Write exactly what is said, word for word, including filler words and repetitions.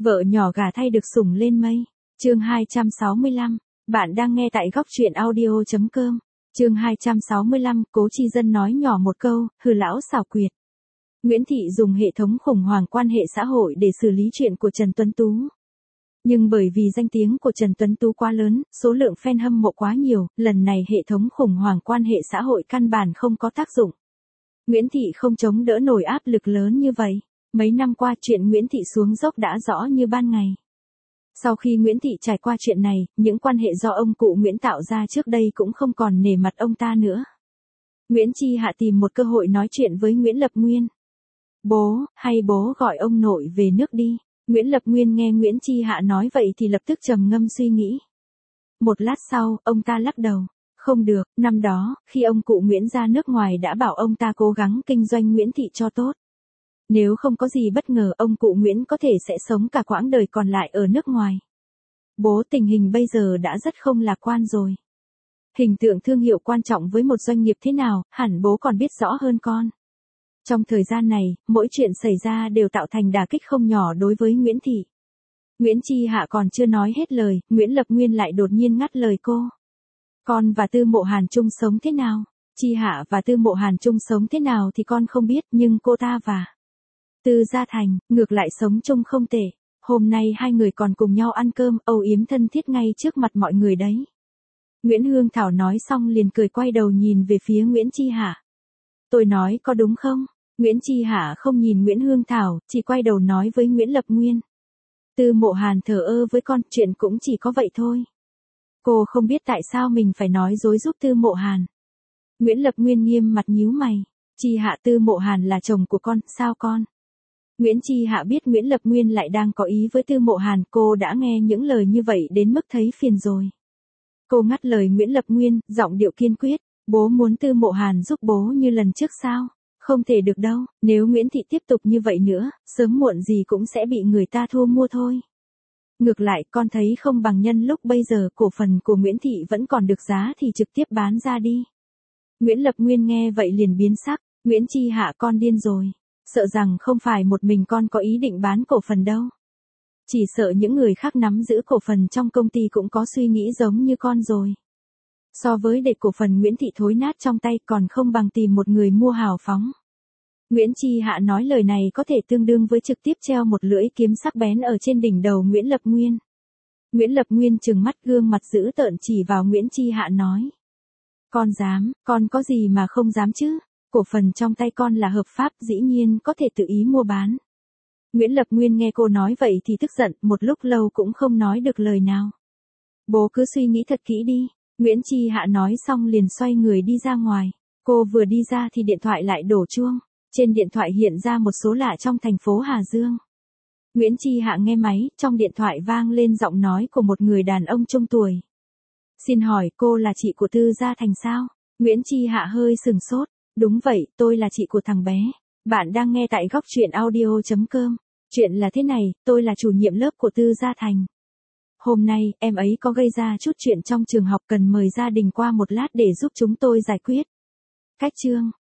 Vợ nhỏ gả thay được sủng lên mây. Chương hai trăm sáu mươi lăm. Bạn đang nghe tại góc truyện audio chấm com. Chương hai trăm sáu mươi lăm, Cố Chi Dân nói nhỏ một câu, hừ lão xảo quyệt. Nguyễn Thị dùng hệ thống khủng hoảng quan hệ xã hội để xử lý chuyện của Trần Tuấn Tú. Nhưng bởi vì danh tiếng của Trần Tuấn Tú quá lớn, số lượng fan hâm mộ quá nhiều, lần này hệ thống khủng hoảng quan hệ xã hội căn bản không có tác dụng. Nguyễn Thị không chống đỡ nổi áp lực lớn như vậy. Mấy năm qua chuyện Nguyễn Thị xuống dốc đã rõ như ban ngày. Sau khi Nguyễn Thị trải qua chuyện này, những quan hệ do ông cụ Nguyễn tạo ra trước đây cũng không còn nể mặt ông ta nữa. Nguyễn Chi Hạ tìm một cơ hội nói chuyện với Nguyễn Lập Nguyên. Bố, hay bố gọi ông nội về nước đi. Nguyễn Lập Nguyên nghe Nguyễn Chi Hạ nói vậy thì lập tức trầm ngâm suy nghĩ. Một lát sau, ông ta lắc đầu. Không được, năm đó, khi ông cụ Nguyễn ra nước ngoài đã bảo ông ta cố gắng kinh doanh Nguyễn Thị cho tốt. Nếu không có gì bất ngờ, ông cụ Nguyễn có thể sẽ sống cả quãng đời còn lại ở nước ngoài. Bố, tình hình bây giờ đã rất không lạc quan rồi. Hình tượng thương hiệu quan trọng với một doanh nghiệp thế nào, hẳn bố còn biết rõ hơn con. Trong thời gian này, mỗi chuyện xảy ra đều tạo thành đả kích không nhỏ đối với Nguyễn Thị. Nguyễn Chi Hạ còn chưa nói hết lời, Nguyễn Lập Nguyên lại đột nhiên ngắt lời cô. Con và Tư Mộ Hàn chung sống thế nào? Chi Hạ và Tư Mộ Hàn chung sống thế nào thì con không biết, nhưng cô ta và Tư Gia Thành, ngược lại sống chung không tệ. Hôm nay hai người còn cùng nhau ăn cơm, âu yếm thân thiết ngay trước mặt mọi người đấy. Nguyễn Hương Thảo nói xong liền cười quay đầu nhìn về phía Nguyễn Chi Hạ. Tôi nói có đúng không? Nguyễn Chi Hạ không nhìn Nguyễn Hương Thảo, chỉ quay đầu nói với Nguyễn Lập Nguyên. Tư Mộ Hàn thờ ơ với con, chuyện cũng chỉ có vậy thôi. Cô không biết tại sao mình phải nói dối giúp Tư Mộ Hàn. Nguyễn Lập Nguyên nghiêm mặt nhíu mày. Chi Hạ, Tư Mộ Hàn là chồng của con, sao con? Nguyễn Chi Hạ biết Nguyễn Lập Nguyên lại đang có ý với Tư Mộ Hàn, cô đã nghe những lời như vậy đến mức thấy phiền rồi. Cô ngắt lời Nguyễn Lập Nguyên, giọng điệu kiên quyết. Bố muốn Tư Mộ Hàn giúp bố như lần trước sao? Không thể được đâu, nếu Nguyễn Thị tiếp tục như vậy nữa, sớm muộn gì cũng sẽ bị người ta thu mua thôi. Ngược lại, con thấy không bằng nhân lúc bây giờ cổ phần của Nguyễn Thị vẫn còn được giá thì trực tiếp bán ra đi. Nguyễn Lập Nguyên nghe vậy liền biến sắc. Nguyễn Chi Hạ, con điên rồi. Sợ rằng không phải một mình con có ý định bán cổ phần đâu. Chỉ sợ những người khác nắm giữ cổ phần trong công ty cũng có suy nghĩ giống như con rồi. So với để cổ phần Nguyễn Thị thối nát trong tay còn không bằng tìm một người mua hào phóng. Nguyễn Chi Hạ nói lời này có thể tương đương với trực tiếp treo một lưỡi kiếm sắc bén ở trên đỉnh đầu Nguyễn Lập Nguyên. Nguyễn Lập Nguyên trừng mắt gương mặt dữ tợn chỉ vào Nguyễn Chi Hạ nói. Con dám, con có gì mà không dám chứ? Cổ phần trong tay con là hợp pháp, dĩ nhiên có thể tự ý mua bán. Nguyễn Lập Nguyên nghe cô nói vậy thì tức giận, một lúc lâu cũng không nói được lời nào. Bố cứ suy nghĩ thật kỹ đi. Nguyễn Chi Hạ nói xong liền xoay người đi ra ngoài. Cô vừa đi ra thì điện thoại lại đổ chuông. Trên điện thoại hiện ra một số lạ trong thành phố Hà Dương. Nguyễn Chi Hạ nghe máy, trong điện thoại vang lên giọng nói của một người đàn ông trung tuổi. Xin hỏi cô là chị của Tư Gia Thành sao? Nguyễn Chi Hạ hơi sừng sốt. Đúng vậy, tôi là chị của thằng bé. Bạn đang nghe tại góc truyện audio chấm com. Chuyện là thế này, tôi là chủ nhiệm lớp của Tư Gia Thành. Hôm nay, em ấy có gây ra chút chuyện trong trường học, cần mời gia đình qua một lát để giúp chúng tôi giải quyết. Cách chương.